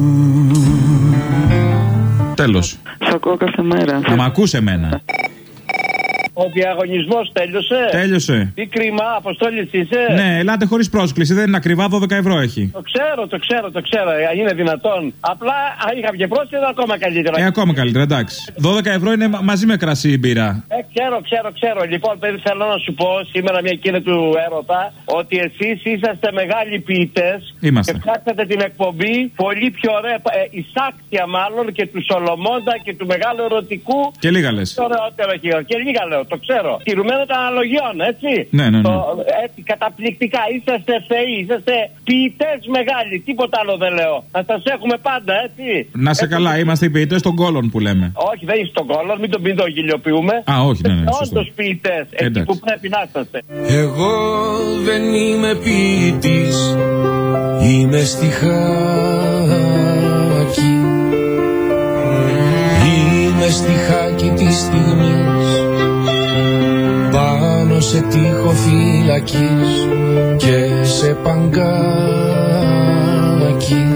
Τέλος. Σ' ακούω κάθε μέρα. Να μ' ακούς εμένα. Ο διαγωνισμός τέλειωσε. Τέλειωσε. Τι κρίμα, Αποστόλης είσαι? Ναι, ελάτε χωρίς πρόσκληση, δεν είναι ακριβά, δώδεκα ευρώ έχει. Το ξέρω, το ξέρω, το ξέρω. Αν είναι δυνατόν. Απλά αν είχα και πρόσκληση, ακόμα καλύτερα. Ε, ακόμα καλύτερα, εντάξει. δώδεκα ευρώ είναι μαζί με κρασί η μπύρα. Ε, ξέρω, ξέρω, ξέρω. Λοιπόν, παιδί, θέλω να σου πω σήμερα μια εκείνη του έρωτα ότι εσείς είσαστε μεγάλοι ποιητές. Είμαστε. Και φτιάξατε την εκπομπή πολύ πιο ωραία. Ε, εισάκτια μάλλον και του Σολομώντα και του μεγάλου ερωτικού. Και λίγα λες. Και λίγα λέω. Το ξέρω. Τηρουμένο των αναλογιών, έτσι. Ναι, ναι, ναι. Το, έτσι, καταπληκτικά. Είσαστε θεοί, είσαστε ποιητές μεγάλοι. Τίποτα άλλο δεν λέω. Να σας έχουμε πάντα, έτσι. Να σε έτσι, καλά, είμαστε οι ποιητές των κόλων που λέμε. Όχι, δεν είσαι των κόλων, μην το, μην το γελιοποιούμε. Α, όχι, ναι, ναι. Όντως ποιητές, εκεί που πρέπει να είσαστε. Εγώ δεν είμαι ποιητής, είμαι στιχάκι. Είμαι στιχάκι της στιγμής πάνω σε τοίχο φυλακής και σε παγκάκι.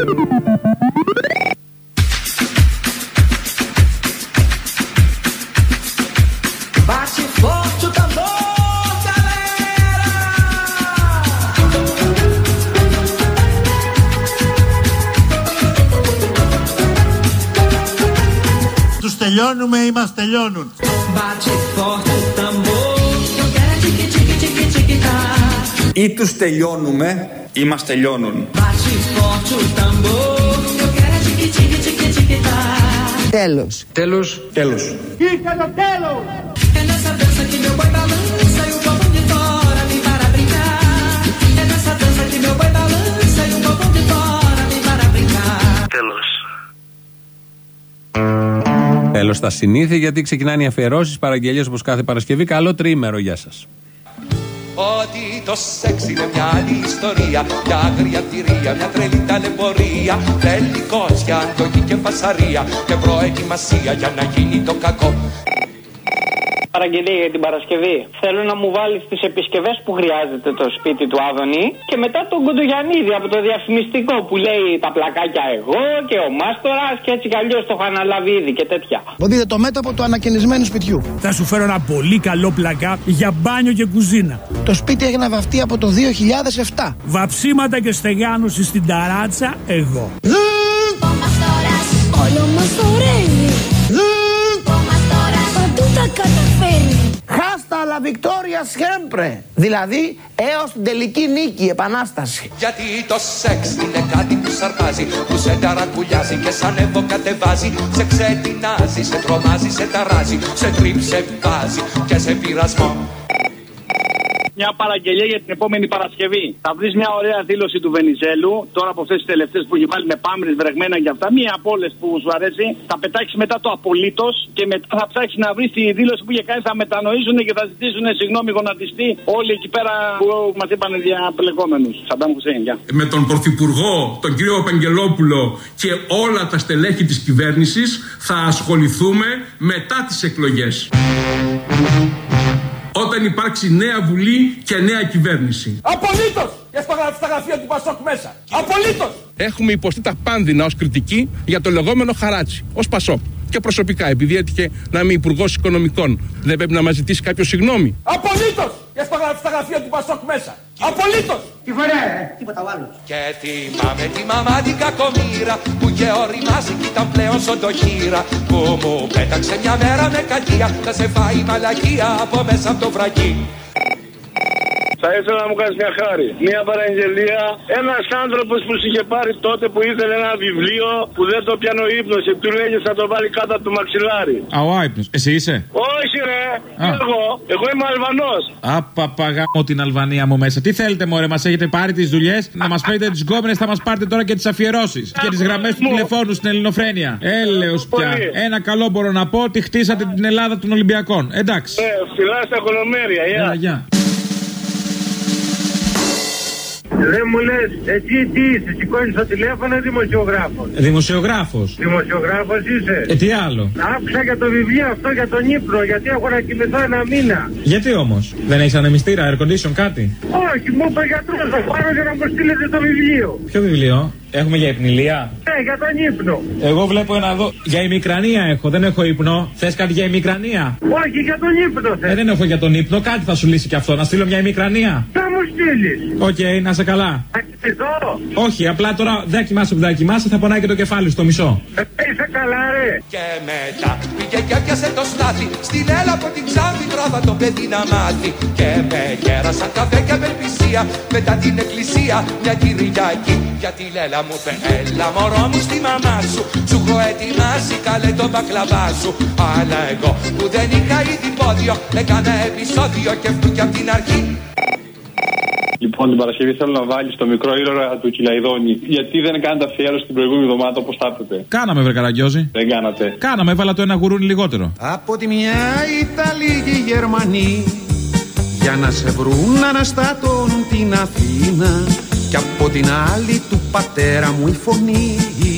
Bate forte o tambor, galera! Τους τελειώνουμε ή μας τελειώνουν. Bate forte o tambor, eu quero tique tique tique tique tá. Ή τους τελειώνουμε ή μας τελειώνουν. Bate forte o tambor, eu quero tique tique tique tique tá. Τέλος. Τέλος. Τέλος. Fica no τέλος. É nessa dança que meu boi balança e o povo de fora vem para brincar. É nessa dança que meu boi balança e o povo de fora vem para brincar. Τέλος. Τέλος στα συνήθεια, γιατί ξεκινάνε οι αφιερώσεις, παραγγελίες όπως κάθε Παρασκευή. Καλό τριήμερο, γεια σας. Ότι το σεξ είναι μια άλλη ιστορία, μια άγρια τυρία, μια τρελή ταλαιπωρία. Τελικώς για αντοχή και φασαρία και προετοιμασία για να γίνει το κακό. Παραγγελία για την Παρασκευή. Θέλω να μου βάλεις τις επισκευές που χρειάζεται το σπίτι του Άδωνη και μετά τον Κοντογιαννίδη από το διαφημιστικό που λέει τα πλακάκια εγώ και ο Μάστορας και έτσι κι αλλιώς το έχω αναλάβει ήδη και τέτοια. Δείτε το μέτωπο του ανακαινισμένου σπιτιού. Θα σου φέρω ένα πολύ καλό πλακά για μπάνιο και κουζίνα. Το σπίτι έγινε βαφτεί από το δύο χιλιάδες επτά. Βαψίματα και στεγάνωση στην ταράτσα εγώ. Ο Μάστορας, όλο μας το ρεύει. Ο Μάστορας, παντού τα καταφέρνει. Χάστα αλλά Βικτόρια Σιέμπρε. Δηλαδή έως την τελική νίκη, επανάσταση. Γιατί το σεξ είναι κάτι που σαρπάζει, που σε ταρακουλιάζει και σαν εύω κατεβάζει. Σε ξετινάζει, σε τρομάζει, σε ταράζει, σε τρίψε βάζει και σε πειρασμό. Μια παραγγελία για την επόμενη Παρασκευή. Θα βρει μια ωραία δήλωση του Βενιζέλου, τώρα από αυτές τις τελευταίες που έχει βάλει με πάμρες βρεγμένα για αυτά. Μία από όλες που σου αρέσει. Θα πετάξει μετά το απολύτως και μετά θα ψάξει να βρει τη δήλωση που είχε κάνει. Θα μετανοήσουν και θα ζητήσουν συγγνώμη γονατιστή όλοι εκεί πέρα που μας είπαν διαπλεκόμενους. Σαντάμ Χουσέιν, γεια. Με τον Πρωθυπουργό, τον κύριο Παγγελόπουλο και όλα τα στελέχη της κυβέρνησης θα ασχοληθούμε μετά τις εκλογές. Όταν υπάρξει νέα Βουλή και νέα κυβέρνηση. Απολύτως! Και στα γραφεία του Πασόκ μέσα. Απολύτως! Έχουμε υποστεί τα πάνδυνα ως κριτική για το λεγόμενο χαράτσι, ως Πασόκ. Και προσωπικά, επειδή έτυχε να είμαι υπουργός Οικονομικών, δεν πρέπει να μας ζητήσει κάποιο συγγνώμη. Απολύτως! Και στα γραφεία του Πασόκ μέσα. Απολύτως! Τι φορέα, τίποτα άλλο. Και θυμάμαι τη μαμά την κακομοίρα που και οριμάζει κι ήταν πλέον σοντοχύρα. Που μου πέταξε μια μέρα με κακία να σε φάει μαλακία από μέσα από το βρακί. Θα ήθελα να μου κάνεις μια χάρη. Μια παραγγελία. Ένας άνθρωπος που σου είχε πάρει τότε που ήθελε ένα βιβλίο που δεν το πιάνει ο ύπνος και του λέγες να το βάλει κάτω από το μαξιλάρι. Α, ο άϊπνος. Εσύ είσαι? Όχι ρε. Εγώ. Εγώ είμαι Αλβανός. Α, παπαγάμω την Αλβανία μου μέσα. Τι θέλετε μωρέ, μας έχετε πάρει τις δουλειές? Να μας παίρνετε τις γκόμενες, θα μας πάρετε τώρα και τις αφιερώσεις. Και τις γραμμές του τηλεφώνου στην Ελληνοφρένεια. Έλεος πια. Ένα καλό μπορώ να πω, ότι χτίσατε την Ελλάδα των Ολυμπιακών. Εντάξει. Ε, φυλά στα κολομέρια. Γεια. Δεν μου λες, εσύ τι είσαι, σηκώνεις το τηλέφωνο ή δημοσιογράφος? Δημοσιογράφος. Δημοσιογράφος είσαι. Ε, τι άλλο? Άκουσα για το βιβλίο αυτό για τον ύπνο, γιατί έχω να κοιμηθώ ένα μήνα. Γιατί όμως? Δεν έχεις ανεμιστήρα, air condition, κάτι? Όχι, μου είπε ο γιατρός, θα πάρω για να μου στείλετε το βιβλίο. Ποιο βιβλίο? Έχουμε για υπνηλία? Ναι, για τον ύπνο. Εγώ βλέπω ένα εδώ. Για ημικρανία έχω, δεν έχω ύπνο. Θες κάτι για ημικρανία? Όχι, για τον ύπνο θες. Ε, δεν έχω για τον ύπνο, κάτι θα σου λύσει και αυτό. Να στείλω μια ημικρανία. Θα μου στείλεις. Οκ, okay, να σε καλά. Θα κοιμηθώ. Όχι, απλά τώρα δεν κοιμάσαι που δεν κοιμάσαι, θα πονάει και το κεφάλι στο μισό. Ε, είσαι καλά, ρε. Και μετά πήγε και έπιασε το στάθι. Στην έλα από την Ξάνθη τράβα το παιδί να μάθει. Και με κέρασαν καφέ και απελπισία. Μετά την εκκλησία μια Κυριακή. Γιατί Λέλα μου είπε, έλα μωρό μου στη μαμά σου. Σου έχω ετοιμάσει καλέ το μπακλαβά σου. Αλλά εγώ που δεν είχα ήδη πόδιο, έκανα επεισόδιο και φτούκι απ' την αρχή. Λοιπόν, την Παρασκευή θέλω να βάλει το μικρό ήρωα του Κυλαϊδόνη. Γιατί δεν κάνετε αφιέρωση την προηγούμενη εβδομάδα όπως θα έπρεπε? Κάναμε, βρε Καραγκιόζη. Δεν κάνατε. Κάναμε, έβαλα το ένα γουρούνι λιγότερο. Από τη μια Ιταλοί και Γερμανοί για να σε βρουν αναστατώνουν την Αθήνα. Κι από την άλλη του πατέρα μου η φωνή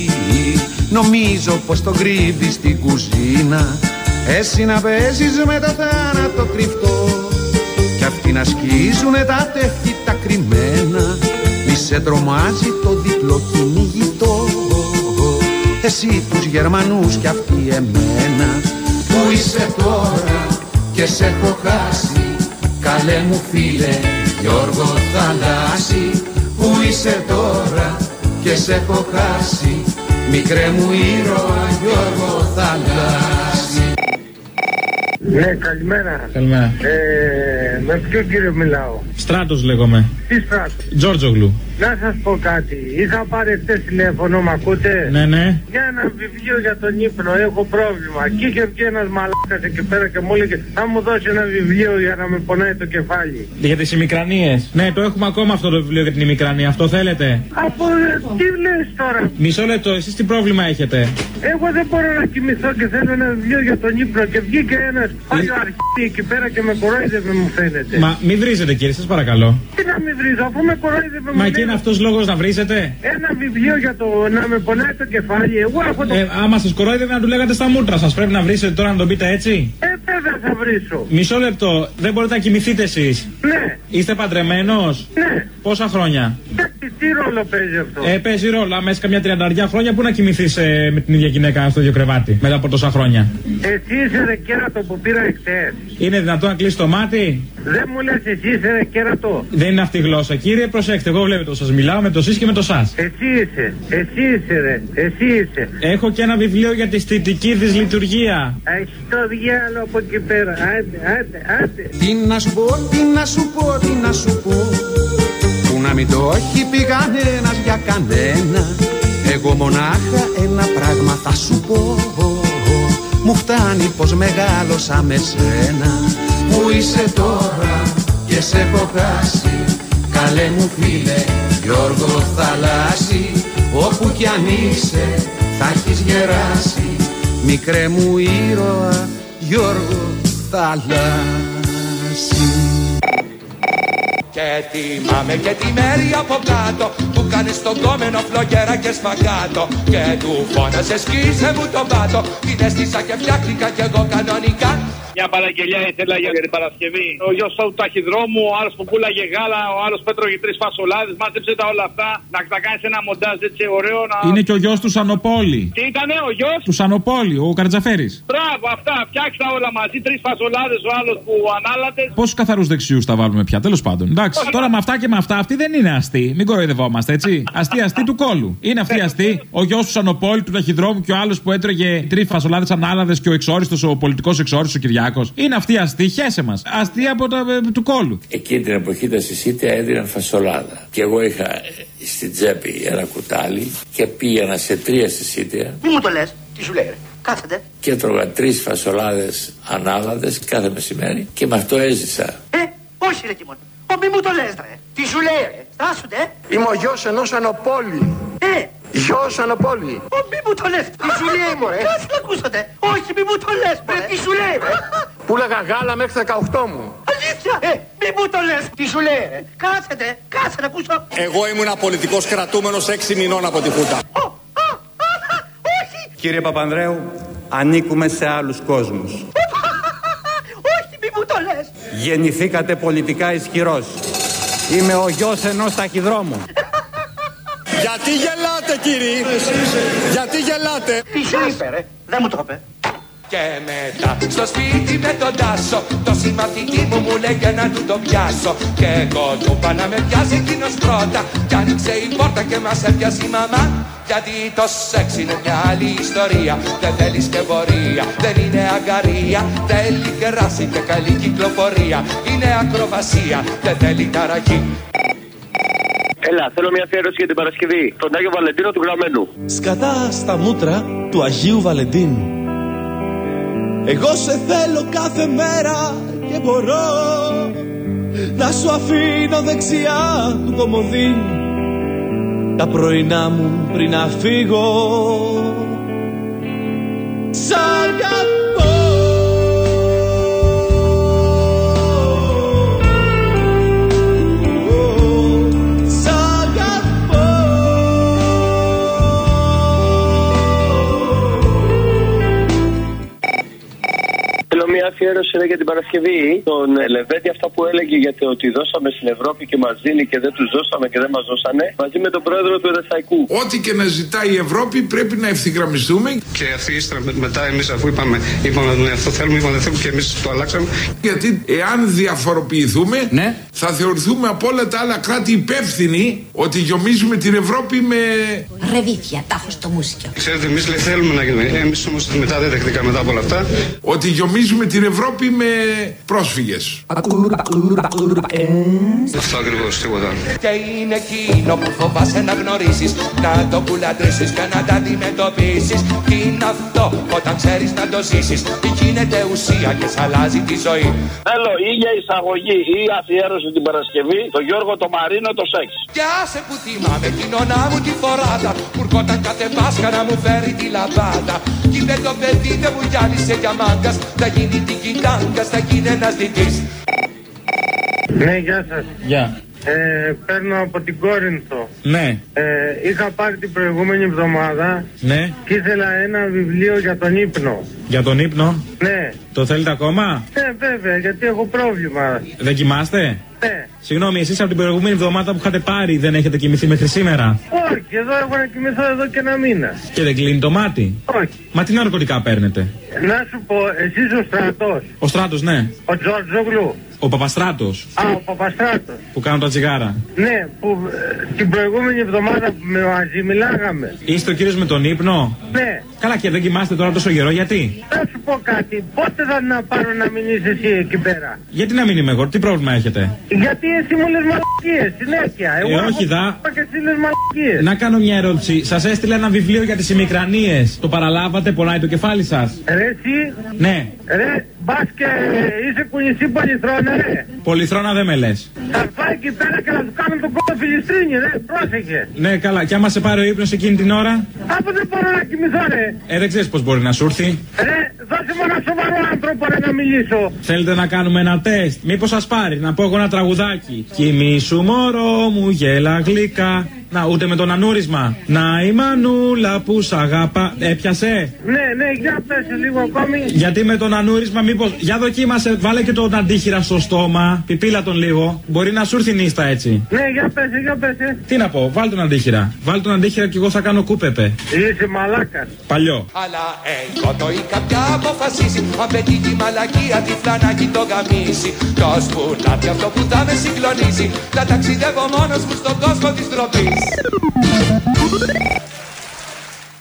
νομίζω πως το κρύβει στην κουζίνα. Εσύ να παίζεις με το θάνατο κρυφτό κι αυτοί να σκίζουνε τα τέχη τα κρυμμένα. Μη σε τρομάζει το διπλό κυνηγητό. Εσύ τους Γερμανούς κι αυτοί εμένα. Πού είσαι τώρα και σε έχω χάσει, καλέ μου φίλε Γιώργο Θαλάσση. Πού είσαι τώρα και σε έχω χάσει, μικρέ μου ήρωα Γιώργο Θαλάσση. Ναι, καλημέρα. Καλημέρα. Ε, με ποιον κύριο μιλάω? Στράτος λέγομαι. Τι Στράτος? Τζόρτζογλου. Να σας πω κάτι. Είχα πάρει χτες τηλέφωνο, μ' ακούτε? Ναι, ναι. Για ένα βιβλίο για τον ύπνο, έχω πρόβλημα. Και είχε βγει ένας μαλάκας εκεί πέρα και μου έλεγε θα μου δώσει ένα βιβλίο για να με πονάει το κεφάλι. Για τις ημικρανίες. Ναι, το έχουμε ακόμα αυτό το βιβλίο για την ημικρανία. Αυτό θέλετε? Από τι λες τώρα? Μισό λεπτό, εσείς τι πρόβλημα έχετε? Εγώ δεν μπορώ να κοιμηθώ και θέλω ένα βιβλίο για τον ύπνο και βγήκε ένας άλλο αρχίδι εκεί πέρα και με κορόιδευε, μου φαίνεται. Μα μη βρίζετε κύριε, σας παρακαλώ. Τι να μη βρίζω, αφού με κορόιδευε. Μα και είναι αυτός λόγος να βρίζετε? Ένα βιβλίο για το να με πονάει το κεφάλι. Εγώ έχω το. Ε, άμα σας κορόιδευε να του λέγατε στα μούτρα σας. Πρέπει να βρίσετε τώρα να τον πείτε έτσι. Ε, βέβαια θα βρίσω. Μισό λεπτό, δεν μπορείτε να κοιμηθείτε εσείς? Ναι. Είστε παντρεμένος? Ναι. Πόσα χρόνια? Τι ρόλο παίζει αυτό? Ε, παίζει ρόλο. Μέσα καμιά τριανταριά χρόνια που να κοιμηθείς ε, με την ίδια γυναίκα στο ίδιο κρεβάτι μετά από τόσα χρόνια. Εσύ είσαι ρε κέρατο που πήρα εχθές. Είναι δυνατόν να κλείσει το μάτι? Δεν μου λες εσύ είσαι ρε κέρατο. Δεν είναι αυτή η γλώσσα, κύριε. Προσέξτε, εγώ βλέπετε, σας μιλάω με το σεις και με το σας. Εσύ είσαι, εσύ είσαι ρε, εσύ είσαι. Έχω και ένα βιβλίο για τη αισθητική δυσλειτουργία. Έχει το διάλογο από εκεί πέρα. Άντε, άντε, άντε. Τι να σου πω, τι να σου πω, τι να σου πω, που να μην το έχει πει κανένας για κανένα. Εγώ μονάχα ένα πράγμα θα σου πω. Μου φτάνει πως μεγάλωσα με σένα. Που είσαι τώρα και σε έχω χάσει, καλέ μου φίλε Γιώργο Θαλάσση. Όπου κι αν είσαι θα έχεις γεράσει, μικρέ μου ήρωα Γιώργο Θαλάσση. Και θυμάμαι και τη μέρη από κάτω που κάνεις τον κόμενο φλογέρα και σπαγκάτο. Και του φώνασε σκίσε μου τον πάτο. Την έστησα και φτιάχτηκα κι εγώ κανονικά. Μια παραγγελιά ήθελα για την Παρασκευή. Ο γιος του ταχυδρόμου, ο άλλος που πουλάγε γάλα, ο άλλος που έτρωγε τρεις φασολάδες. Μάζεψε τα όλα αυτά. Να τα κάνεις ένα μοντάζ έτσι ωραίο. Να... Είναι και ο γιος του Σανοπόλη. Τι ήτανε ο γιος? Του Σανοπόλη, ο Καρτζαφέρης. Μπράβο, αυτά. Φτιάξτε τα όλα μαζί. Τρεις φασολάδες, ο άλλος που ανάλατες. Πόσους καθαρούς δεξιούς θα βάλουμε πια, τέλος πάντων. Εντάξει, όχι, τώρα με αυτά και με αυτά, αυτή δεν είναι αστή. Μην κοροϊδευόμαστε, έτσι. Αστή, αστή του κόλου. Είναι αυτή αστή. Ο γιος του Σανοπόλη, του ταχυδρόμου και ο άλλος που έτρωγε τρεις φασολάδες ανάλαδες και ο εξόριστος, ο πολιτικός εξόριστος ο Κυριάκος. Είναι αυτή αστή, χέσε μας. Αστή από το, ε, του κόλου. Εκείνη την εποχή τα συσίτια έδιναν φασολάδα. Και εγώ είχα στην τσέπη ένα κουτάλι και πήγαινα σε τρία συσίτια. Μη μου το λες, τι σου λέει, ρε. Κάθετε. Και έτρωγα τρεις φασολάδες ανάλαδες κάθε μεσημέρι και με αυτό έζησα. Ε, όχι ρε Κιμών. Ω, μη μου το λες, ρε. Τι σου λέει, ρε. Στάσουνε. Είμαι ο γιος ενός Ανοπόλη. Ε. Γιος Ανοπόλη. Ω, μη μου το λες. Τι σου λέει, μωρέ. Κάτσε να ακούσατε. Όχι, μη μου το λες, μωρέ. Τι σου λέει, ρε. Πούλαγα γάλα μέχρι δεκαοκτώ μου. Αλήθεια, ε, μη μου το λες. Τι σου λέει, ρε. Κάτσετε, κάτσε να ακούσω. Εγώ ήμουν πολιτικός κρατούμενος έξι μηνών από τη Χούτα. Κύριε Παπανδρέου, ανήκουμε σε άλλους κόσμους. Όχι, μη μου το λες. Γεννηθήκατε πολιτικά ισχυρός. Είμαι ο γιος ενός ταχυδρόμου. Γιατί γελάτε, κύριοι? Γιατί γελάτε? Τι σου είπε, ρε. Δεν μου το είπε. Και μετά στο σπίτι με τον Τάσο, το συμμαθητή μου μου λέγε να του το πιάσω. Και εγώ του είπα να με πιάσει εκείνος πρώτα. Κι άνοιξε η πόρτα και μας έπιασε η μαμά. Γιατί το σεξ είναι μια άλλη ιστορία. Δεν θέλει σκευωρία, δεν είναι αγκαρία. Θέλει κεράση και καλή κυκλοφορία. Είναι ακροβασία, δεν θέλει ταραχή. Έλα, θέλω μια αφιέρωση για την Παρασκευή. Τον Άγιο Βαλεντίνο του Γραμμένου. Σκατά στα μούτρα του Αγίου Βαλεντίνου. Εγώ σε θέλω κάθε μέρα και μπορώ να σου αφήνω δεξιά του κομμωδίνου τα πρωινά μου πριν να φύγω. Σ' αγαπώ. Σ' αγαπώ. Θέλω μια αφιέρωση για την Παρασκευή. Τον Λεβέντη, αυτά που έλεγε για το ότι δώσαμε στην Ευρώπη και μας δίνει και δεν τους δώσαμε και δεν μας δώσανε, μαζί με τον πρόεδρο του Εδεσαϊκού. Ό,τι και να ζητάει η Ευρώπη πρέπει να ευθυγραμμιστούμε. Και αυτή ύστερα μετά εμείς αφού είπαμε, είπαμε ναι, αυτό θέλουμε, είπαμε δεν θέλουμε και εμείς το αλλάξαμε. Γιατί εάν διαφοροποιηθούμε, ναι, θα θεωρηθούμε από όλα τα άλλα κράτη υπεύθυνοι ότι γιομίζουμε την Ευρώπη με ρεβίθια, τάχος στο μουσικιο. Ξέρετε, εμείς λέει, θέλουμε να γίνουμε. Εμείς όμως μετά δεν δεχτήκαμε μετά από όλα αυτά. Ότι γιομίζουμε την Ευρώπη με πρόσφυγες. Αυτό ακριβώς, τίποτα. Και είναι εκείνο που φοβάσαι να γνωρίσεις, να το κουλαντρήσεις και να τα αντιμετωπίσεις. Τι είναι αυτό όταν ξέρεις να το ζήσεις? Γίνεται ουσία και σ' αλλάζει τη ζωή. Θέλω ή για εισαγωγή ή αφιέρωση την Παρασκευή, το Γιώργο το Μαρίνο το σεξ. Κι άσε που θυμάμαι την ονά μου τη φοράδα, που έρχονταν κάθε Πάσχα να μου φέρει τη λαμπάδα. Κι είπε το παιδί δεν μου γυάλισε για μάγκας, θα γίνει την κοιτάγκας, θα γίνει ένας δυτής. Ναι, γεια σας. Γεια. Ε, παίρνω από την Κόρινθο. Ναι. Ε, είχα πάρει την προηγούμενη εβδομάδα. Ναι. Και ήθελα ένα βιβλίο για τον ύπνο. Για τον ύπνο? Ναι. Το θέλετε ακόμα? Ναι, βέβαια, γιατί έχω πρόβλημα. Δεν κοιμάστε? Ναι. Συγγνώμη, εσείς από την προηγούμενη εβδομάδα που είχατε πάρει δεν έχετε κοιμηθεί μέχρι σήμερα? Όχι, εδώ έχω να κοιμηθώ εδώ και ένα μήνα. Και δεν κλείνει το μάτι? Όχι. Μα τι ναρκωτικά παίρνετε? Να σου πω, εσύ ο Στρατός. Ο Στράτος, ναι. Ο Τζορτζόγλου. Ο Παπαστράτος. Α, ο Παπαστράτος. Που κάνουν τα τσιγάρα. Ναι, που ε, την προηγούμενη εβδομάδα με μαζί μιλάγαμε. Είστε ο κύριος με τον ύπνο? Ναι. Καλά, και δεν κοιμάστε τώρα τόσο καιρό, γιατί? Θα σου πω κάτι, πότε θα να πάρω να μην είσαι εσύ εκεί πέρα? Γιατί να μην είμαι εγώ, τι πρόβλημα έχετε? Γιατί εσύ μου λες μαλακίες συνέχεια. Εγώ ε, όχι δα. Και εσύ λες μαλακίες. Να κάνω μια ερώτηση. Σας έστειλε ένα βιβλίο για τις ημικρανίες. Το παραλάβατε, πονάει το κεφάλι σας? Ρε εσύ. Ναι. Ρε, μπας και είσαι κουνησί πολυθρόνα, ρε. Πολυθρόνα δεν με λες. Θα πάει εκεί πέρα και να του κάνουν τον κόλλο φιλιστρίνι, ρε. Πρόσεχε. Ναι, καλά. Και άμα σε πάρει ο ύπνος εκείνη την ώρα? Από δεν μπορώ να κοιμηθώ, ρε. Ε, δεν ξέρεις πώς μπορεί να σου έρθει. Ρε, δώσε μου ένα σοβαρό άνθρωπο, ρε, να μιλήσω. Θέλετε να κάνουμε ένα τεστ? Μήπως σας πάρει να πω εγώ ένα τραγουδάκι? Κοιμήσου μωρό μου, γέλα γλυκά. Να, ούτε με το ανούρισμα. Να η μανούλα που σ' αγαπά. Έπιασε? Ναι, ναι, για πέσε λίγο ακόμη. Γιατί με τον ανούρισμα, μήπως. Για δοκίμασε, βάλε και τον αντίχειρα στο στόμα. Πιπίλα τον λίγο. Μπορεί να σου έρθει νύστα έτσι. Ναι, για πέσε, για πέσε. Τι να πω, βάλ τον αντίχειρα. Βάλ τον αντίχειρα και εγώ θα κάνω κούπεπε. Είσαι μαλάκας. Παλιό. Αλλά εγώ το ή κάποια αποφασίσει. Αν πετύχει τη μαλακία, τη φλανάκι το γαμίσει. Κι ώσπου να έρθει αυτό που θα με συγκλονίσει. Θα ταξιδεύω μόνος μου στον κόσμο της τροπής.